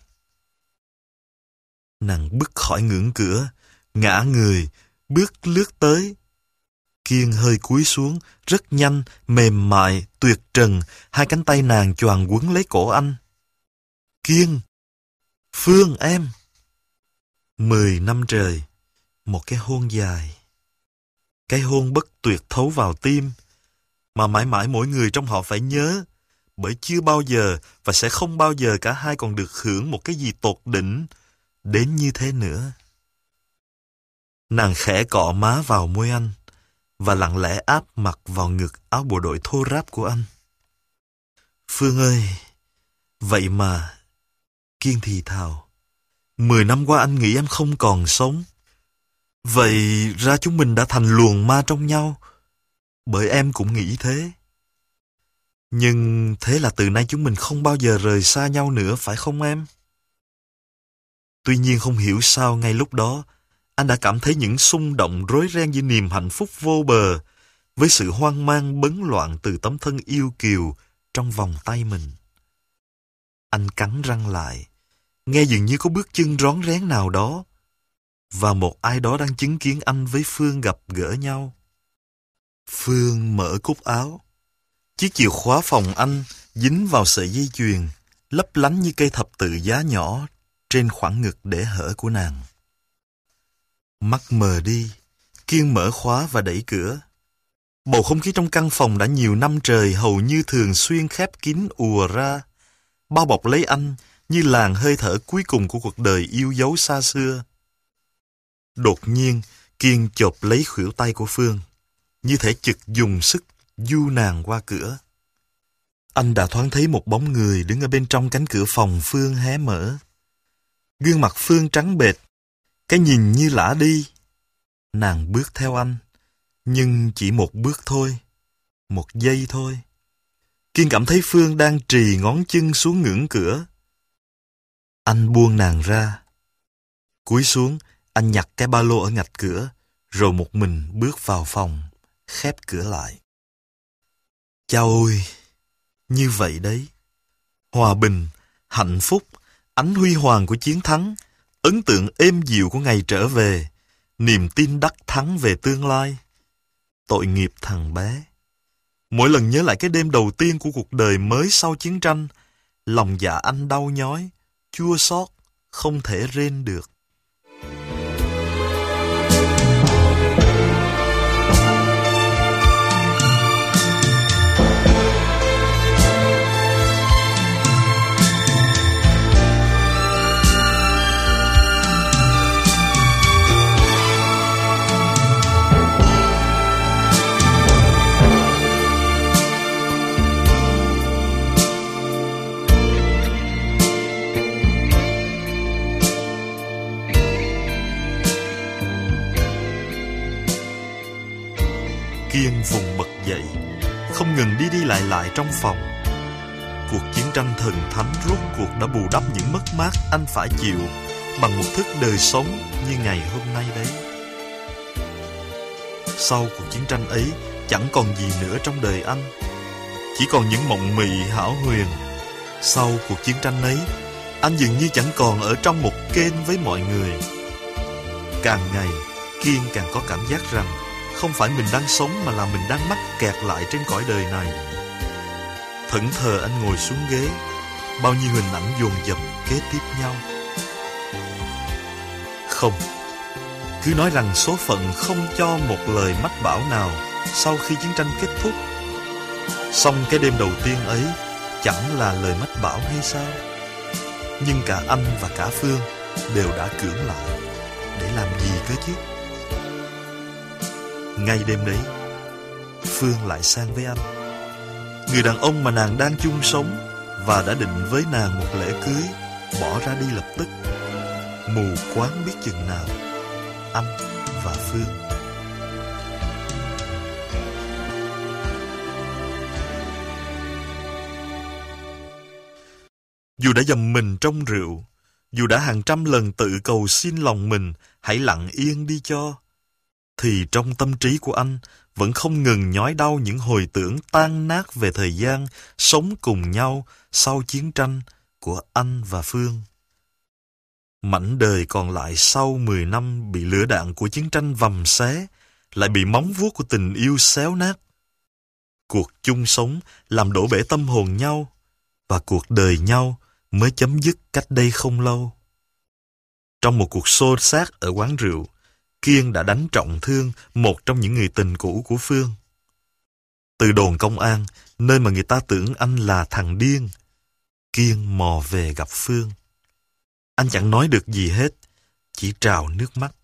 Nàng bước khỏi ngưỡng cửa, ngã người, bước lướt tới. Kiên hơi cúi xuống, rất nhanh, mềm mại, tuyệt trần, hai cánh tay nàng choàng quấn lấy cổ anh. Kiên! Phương em! Mười năm trời, một cái hôn dài. Cái hôn bất tuyệt thấu vào tim, mà mãi mãi mỗi người trong họ phải nhớ, bởi chưa bao giờ và sẽ không bao giờ cả hai còn được hưởng một cái gì tột đỉnh đến như thế nữa. Nàng khẽ cọ má vào môi anh và lặng lẽ áp mặt vào ngực áo bộ đội thô ráp của anh. Phương ơi, vậy mà... Kiên thì thào. Mười năm qua anh nghĩ em không còn sống. Vậy ra chúng mình đã thành luồng ma trong nhau. Bởi em cũng nghĩ thế. Nhưng thế là từ nay chúng mình không bao giờ rời xa nhau nữa, phải không em? Tuy nhiên không hiểu sao ngay lúc đó, anh đã cảm thấy những xung động rối ren với niềm hạnh phúc vô bờ, với sự hoang mang bấn loạn từ tấm thân yêu kiều trong vòng tay mình. Anh cắn răng lại, nghe dường như có bước chân rón rén nào đó, và một ai đó đang chứng kiến anh với Phương gặp gỡ nhau. Phương mở cúc áo. Chiếc chìa khóa phòng anh dính vào sợi dây chuyền, lấp lánh như cây thập tự giá nhỏ trên khoảng ngực để hở của nàng. Mắt mờ đi, Kiên mở khóa và đẩy cửa. Bầu không khí trong căn phòng đã nhiều năm trời hầu như thường xuyên khép kín ùa ra, bao bọc lấy anh như làn hơi thở cuối cùng của cuộc đời yêu dấu xa xưa. Đột nhiên, Kiên chộp lấy khuỷu tay của Phương, như thể chực dùng sức du nàng qua cửa. Anh đã thoáng thấy một bóng người đứng ở bên trong cánh cửa phòng Phương hé mở. Gương mặt Phương trắng bệch, cái nhìn như lả đi. Nàng bước theo anh, nhưng chỉ một bước thôi, một giây thôi. Kiên cảm thấy Phương đang trì ngón chân xuống ngưỡng cửa. Anh buông nàng ra. Cúi xuống, anh nhặt cái ba lô ở ngạch cửa, rồi một mình bước vào phòng, khép cửa lại. Chao ôi, như vậy đấy. Hòa bình, hạnh phúc, ánh huy hoàng của chiến thắng, ấn tượng êm dịu của ngày trở về, niềm tin đắc thắng về tương lai. Tội nghiệp thằng bé. Mỗi lần nhớ lại cái đêm đầu tiên của cuộc đời mới sau chiến tranh, lòng dạ anh đau nhói, chua xót, không thể rên được. lại trong phòng. Cuộc chiến tranh thần thánh rốt cuộc đã bù đắp những mất mát anh phải chịu bằng một thức đời sống như ngày hôm nay đấy. Sau cuộc chiến tranh ấy, chẳng còn gì nữa trong đời anh, chỉ còn những mộng mị hão huyền. Sau cuộc chiến tranh ấy, anh dường như chẳng còn ở trong một kênh với mọi người. Càng ngày, Kiên càng có cảm giác rằng không phải mình đang sống mà là mình đang mắc kẹt lại trên cõi đời này. Thẫn thờ anh ngồi xuống ghế, bao nhiêu hình ảnh dồn dập kế tiếp nhau. Không, cứ nói rằng số phận không cho một lời mách bảo nào sau khi chiến tranh kết thúc. Song cái đêm đầu tiên ấy chẳng là lời mách bảo hay sao? Nhưng cả anh và cả Phương đều đã cưỡng lại. Để làm gì cơ chứ? Ngay đêm đấy, Phương lại sang với anh, người đàn ông mà nàng đang chung sống và đã định với nàng một lễ cưới, bỏ ra đi lập tức. Mù quáng biết chừng nào, anh và Phương. Dù đã dầm mình trong rượu, dù đã hàng trăm lần tự cầu xin lòng mình hãy lặng yên đi cho, thì trong tâm trí của anh vẫn không ngừng nhói đau những hồi tưởng tan nát về thời gian sống cùng nhau sau chiến tranh của anh và Phương. Mảnh đời còn lại sau mười năm bị lửa đạn của chiến tranh vầm xé, lại bị móng vuốt của tình yêu xéo nát. Cuộc chung sống làm đổ bể tâm hồn nhau, và cuộc đời nhau mới chấm dứt cách đây không lâu. Trong một cuộc xô xát ở quán rượu, Kiên đã đánh trọng thương một trong những người tình cũ của Phương. Từ đồn công an, nơi mà người ta tưởng anh là thằng điên, Kiên mò về gặp Phương. Anh chẳng nói được gì hết, chỉ trào nước mắt.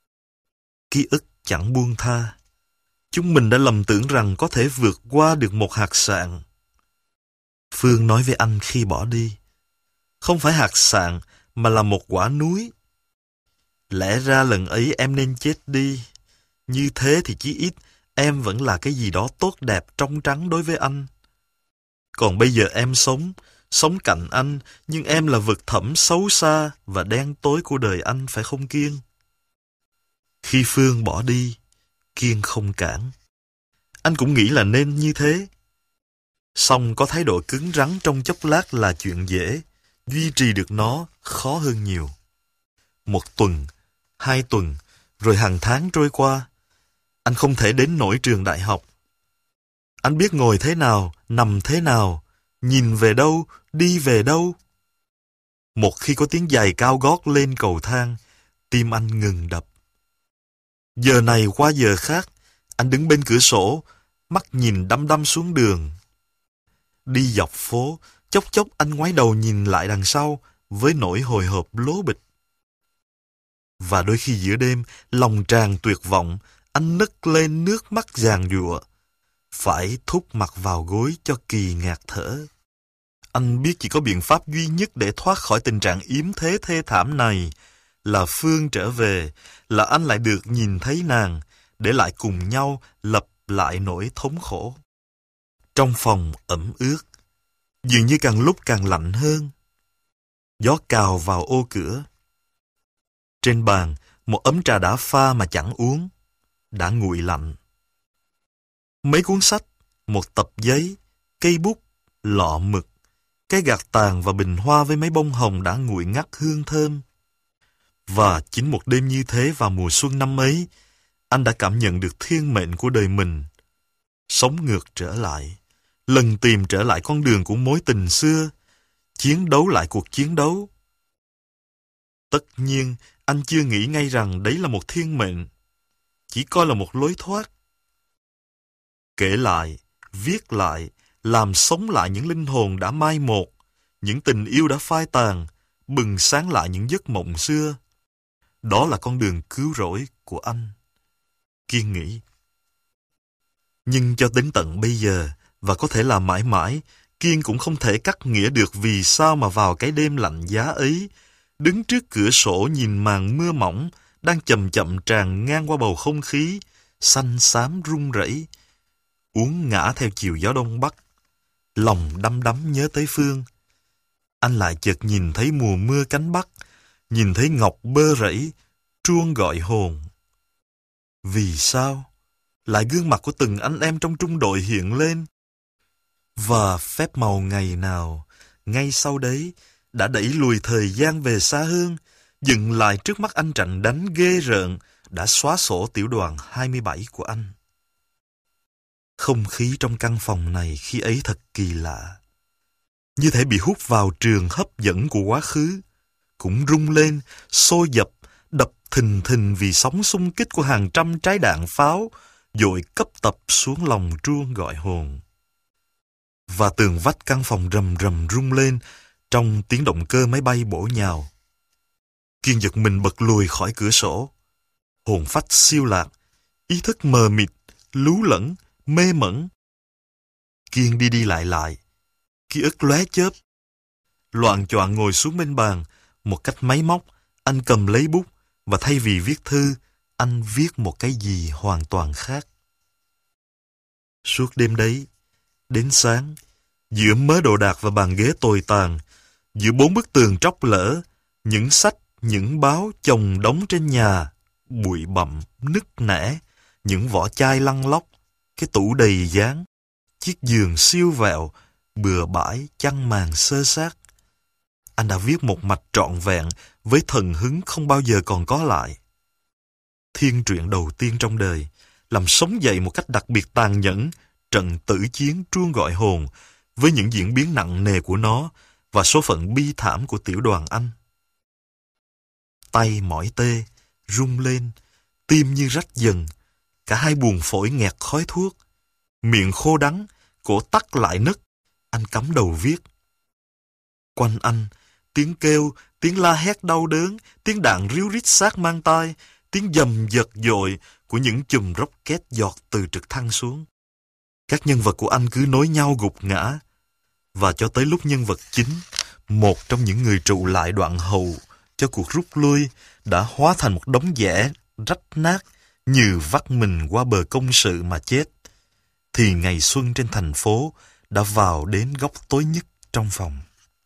Ký ức chẳng buông tha. Chúng mình đã lầm tưởng rằng có thể vượt qua được một hạt sạn. Phương nói với anh khi bỏ đi, không phải hạt sạn mà là một quả núi. Lẽ ra lần ấy em nên chết đi. Như thế thì chí ít em vẫn là cái gì đó tốt đẹp trong trắng đối với anh. Còn bây giờ em sống, sống cạnh anh, nhưng em là vực thẳm xấu xa và đen tối của đời anh, phải không Kiên? Khi Phương bỏ đi, Kiên không cản. Anh cũng nghĩ là nên như thế. Song có thái độ cứng rắn trong chốc lát là chuyện dễ, duy trì được nó khó hơn nhiều. Một tuần, hai tuần, rồi hàng tháng trôi qua, anh không thể đến nổi trường đại học. Anh biết ngồi thế nào, nằm thế nào, nhìn về đâu, đi về đâu. Một khi có tiếng giày cao gót lên cầu thang, tim anh ngừng đập. Giờ này qua giờ khác, anh đứng bên cửa sổ, mắt nhìn đăm đăm xuống đường. Đi dọc phố, chốc chốc anh ngoái đầu nhìn lại đằng sau với nỗi hồi hộp lố bịch. Và đôi khi giữa đêm, lòng tràn tuyệt vọng, anh nấc lên nước mắt giàn giụa, phải thúc mặt vào gối cho kỳ ngạt thở. Anh biết chỉ có biện pháp duy nhất để thoát khỏi tình trạng yếm thế thê thảm này là Phương trở về, là anh lại được nhìn thấy nàng, để lại cùng nhau lập lại nỗi thống khổ. Trong phòng ẩm ướt, dường như càng lúc càng lạnh hơn. Gió cào vào ô cửa. Trên bàn, một ấm trà đã pha mà chẳng uống, đã nguội lạnh. Mấy cuốn sách, một tập giấy, cây bút, lọ mực, cái gạt tàn và bình hoa với mấy bông hồng đã nguội ngắt hương thơm. Và chính một đêm như thế vào mùa xuân năm ấy, anh đã cảm nhận được thiên mệnh của đời mình. Sống ngược trở lại, lần tìm trở lại con đường của mối tình xưa, chiến đấu lại cuộc chiến đấu. Tất nhiên, anh chưa nghĩ ngay rằng đấy là một thiên mệnh, chỉ coi là một lối thoát. Kể lại, viết lại, làm sống lại những linh hồn đã mai một, những tình yêu đã phai tàn, bừng sáng lại những giấc mộng xưa. Đó là con đường cứu rỗi của anh, Kiên nghĩ. Nhưng cho đến tận bây giờ, và có thể là mãi mãi, Kiên cũng không thể cắt nghĩa được vì sao mà vào cái đêm lạnh giá ấy, đứng trước cửa sổ nhìn màn mưa mỏng đang chậm chậm tràn ngang qua bầu không khí, xanh xám rung rẩy, uốn ngã theo chiều gió đông bắc, lòng đăm đắm nhớ tới Phương. Anh lại chợt nhìn thấy mùa mưa cánh Bắc, nhìn thấy ngọc bơ rẫy, truông gọi hồn. Vì sao? Lại gương mặt của từng anh em trong trung đội hiện lên. Và phép màu ngày nào, ngay sau đấy, đã đẩy lùi thời gian về xa hơn, dừng lại trước mắt anh trận đánh ghê rợn, đã xóa sổ tiểu đoàn hai mươi bảy của anh. Không khí trong căn phòng này khi ấy thật kỳ lạ. Như thể bị hút vào trường hấp dẫn của quá khứ, cũng rung lên, xô dập, đập thình thình vì sóng xung kích của hàng trăm trái đạn pháo, dội cấp tập xuống lòng truông gọi hồn. Và tường vách căn phòng rầm rầm rung lên trong tiếng động cơ máy bay bổ nhào. Kiên giật mình bật lùi khỏi cửa sổ. Hồn phách siêu lạc, ý thức mờ mịt, lú lẫn, mê mẩn. Kiên đi đi lại lại, ký ức lóe chớp. Loạng choạng ngồi xuống bên bàn, một cách máy móc, anh cầm lấy bút và thay vì viết thư, anh viết một cái gì hoàn toàn khác. Suốt đêm đấy, đến sáng, giữa mớ đồ đạc và bàn ghế tồi tàn, giữa bốn bức tường tróc lở, những sách, những báo chồng đống trên nhà, bụi bặm, nứt nẻ, những vỏ chai lăn lóc, cái tủ đầy dáng, chiếc giường siêu vẹo, bừa bãi, chăn màn xơ xác. Anh đã viết một mạch trọn vẹn với thần hứng không bao giờ còn có lại. Thiên truyện đầu tiên trong đời, làm sống dậy một cách đặc biệt tàn nhẫn trận tử chiến truông gọi hồn với những diễn biến nặng nề của nó và số phận bi thảm của tiểu đoàn anh. Tay mỏi tê, rung lên, tim như rách dần, cả hai buồng phổi nghẹt khói thuốc, miệng khô đắng, cổ tắc lại nấc, anh cắm đầu viết. Quanh anh, tiếng kêu, tiếng la hét đau đớn, tiếng đạn ríu rít sát mang tai, tiếng dầm giật dội của những chùm rocket giọt từ trực thăng xuống. Các nhân vật của anh cứ nối nhau gục ngã, và cho tới lúc nhân vật chính, một trong những người trụ lại đoạn hậu cho cuộc rút lui, đã hóa thành một đống dẻ rách nát như vắt mình qua bờ công sự mà chết, thì ngày xuân trên thành phố đã vào đến góc tối nhất trong phòng.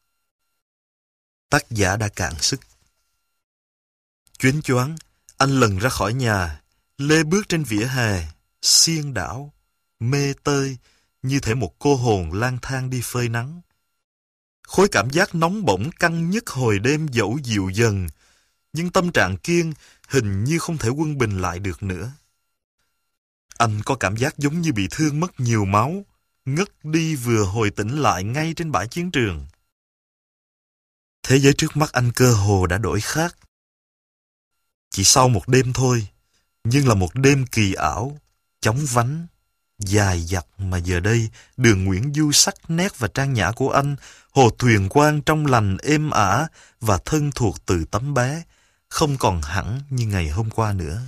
Tác giả đã cạn sức. Choáng choáng, anh lần ra khỏi nhà, lê bước trên vỉa hè, xiên đảo, mê tơi, như thể một cô hồn lang thang đi phơi nắng. Khối cảm giác nóng bỏng căng nhức hồi đêm dẫu dịu dần, nhưng tâm trạng Kiên hình như không thể quân bình lại được nữa. Anh có cảm giác giống như bị thương mất nhiều máu, ngất đi vừa hồi tỉnh lại ngay trên bãi chiến trường. Thế giới trước mắt anh cơ hồ đã đổi khác. Chỉ sau một đêm thôi, nhưng là một đêm kỳ ảo, chóng vánh, dài dặt mà giờ đây đường Nguyễn Du sắc nét và trang nhã của anh, hồ thuyền quang trong lành êm ả và thân thuộc từ tấm bé, không còn hẳn như ngày hôm qua nữa.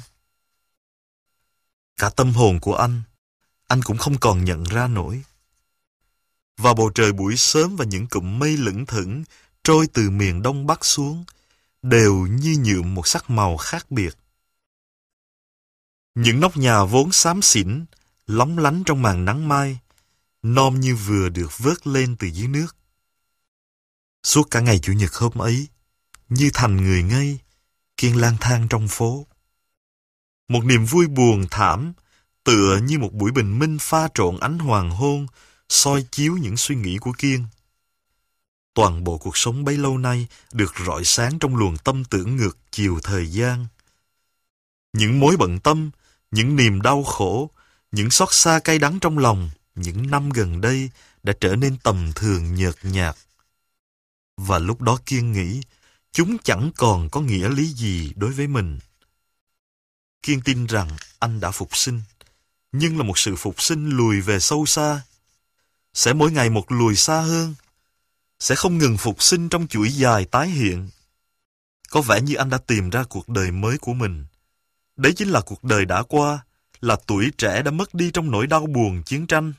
Cả tâm hồn của anh, anh cũng không còn nhận ra nổi. Vào bầu trời buổi sớm và những cụm mây lững thững trôi từ miền đông bắc xuống, đều như nhuộm một sắc màu khác biệt. Những nóc nhà vốn xám xỉn, lóng lánh trong màn nắng mai, non như vừa được vớt lên từ dưới nước. Suốt cả ngày Chủ nhật hôm ấy, như thành người ngây, Kiên lang thang trong phố. Một niềm vui buồn thảm, tựa như một buổi bình minh pha trộn ánh hoàng hôn, soi chiếu những suy nghĩ của Kiên. Toàn bộ cuộc sống bấy lâu nay được rọi sáng trong luồng tâm tưởng ngược chiều thời gian. Những mối bận tâm, những niềm đau khổ, những xót xa cay đắng trong lòng, những năm gần đây đã trở nên tầm thường nhợt nhạt. Và lúc đó Kiên nghĩ, chúng chẳng còn có nghĩa lý gì đối với mình. Kiên tin rằng anh đã phục sinh, nhưng là một sự phục sinh lùi về sâu xa. Sẽ mỗi ngày một lùi xa hơn, sẽ không ngừng phục sinh trong chuỗi dài tái hiện. Có vẻ như anh đã tìm ra cuộc đời mới của mình. Đấy chính là cuộc đời đã qua, là tuổi trẻ đã mất đi trong nỗi đau buồn chiến tranh.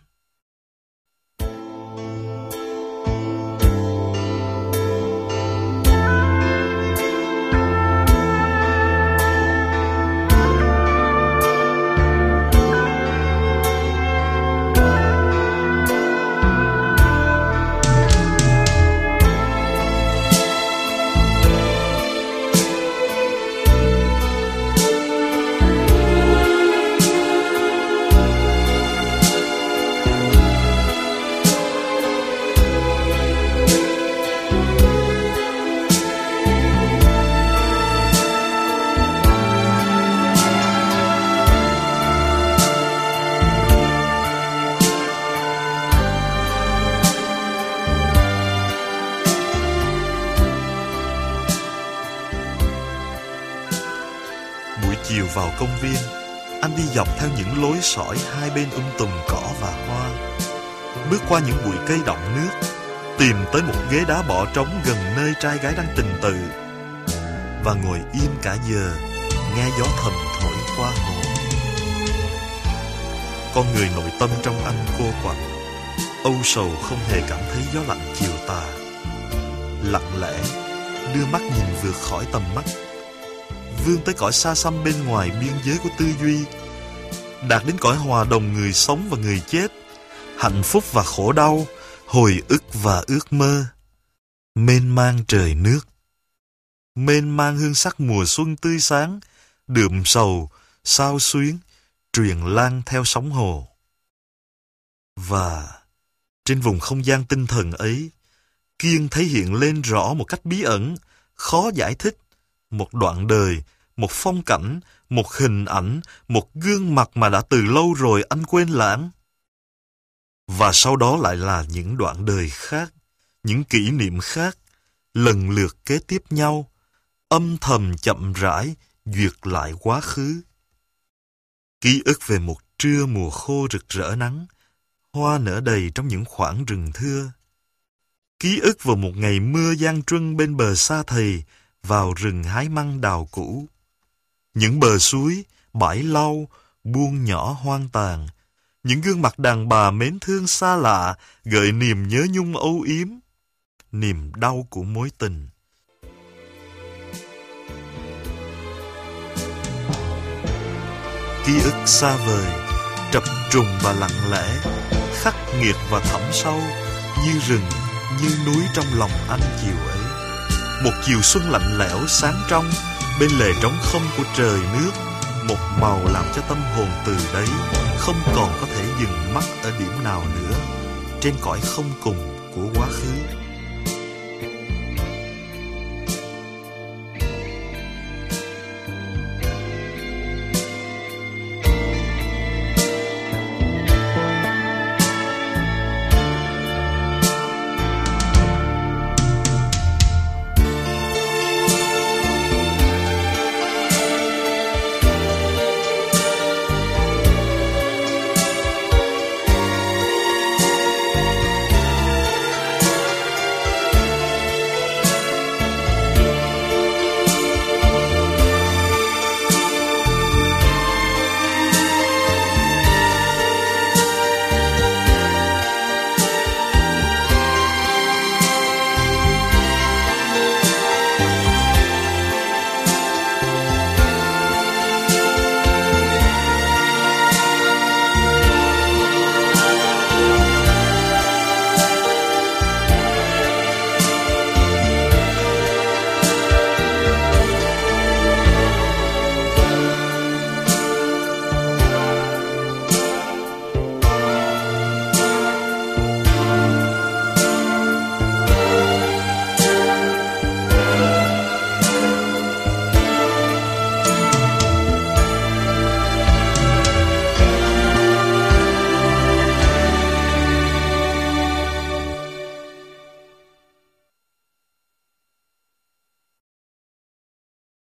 vào công viên, anh đi dọc theo những lối sỏi hai bên um tùm cỏ và hoa, bước qua những bụi cây đọng nước, tìm tới một ghế đá bỏ trống gần nơi trai gái đang tình tự, và ngồi im cả giờ, nghe gió thầm thổi qua hồ. Con người nội tâm trong anh cô quạnh, âu sầu không hề cảm thấy gió lạnh chiều tà. Lặng lẽ đưa mắt nhìn vượt khỏi tầm mắt, vươn tới cõi xa xăm bên ngoài biên giới của tư duy, đạt đến cõi hòa đồng người sống và người chết, hạnh phúc và khổ đau, hồi ức và ước mơ. Mênh mang trời nước, mênh mang hương sắc mùa xuân tươi sáng, đượm sầu, sao xuyến, truyền lan theo sóng hồ. Và trên vùng không gian tinh thần ấy, Kiên thấy hiện lên rõ một cách bí ẩn, khó giải thích, một đoạn đời, một phong cảnh, một hình ảnh, một gương mặt mà đã từ lâu rồi anh quên lãng. Và sau đó lại là những đoạn đời khác, những kỷ niệm khác, lần lượt kế tiếp nhau, âm thầm chậm rãi duyệt lại quá khứ. Ký ức về một trưa mùa khô rực rỡ nắng, hoa nở đầy trong những khoảng rừng thưa. Ký ức vào một ngày mưa giăng trưng bên bờ Sa Thầy, vào rừng hái măng đào cũ. Những bờ suối, bãi lau, buông nhỏ hoang tàn, những gương mặt đàn bà mến thương xa lạ, gợi niềm nhớ nhung âu yếm, niềm đau của mối tình. Ký ức xa vời, trập trùng và lặng lẽ, khắc nghiệt và thẳm sâu, như rừng, như núi trong lòng anh chiều ấy. Một chiều xuân lạnh lẽo sáng trong, bên lề trống không của trời nước, một màu làm cho tâm hồn từ đấy không còn có thể dừng mắt ở điểm nào nữa, trên cõi không cùng của quá khứ.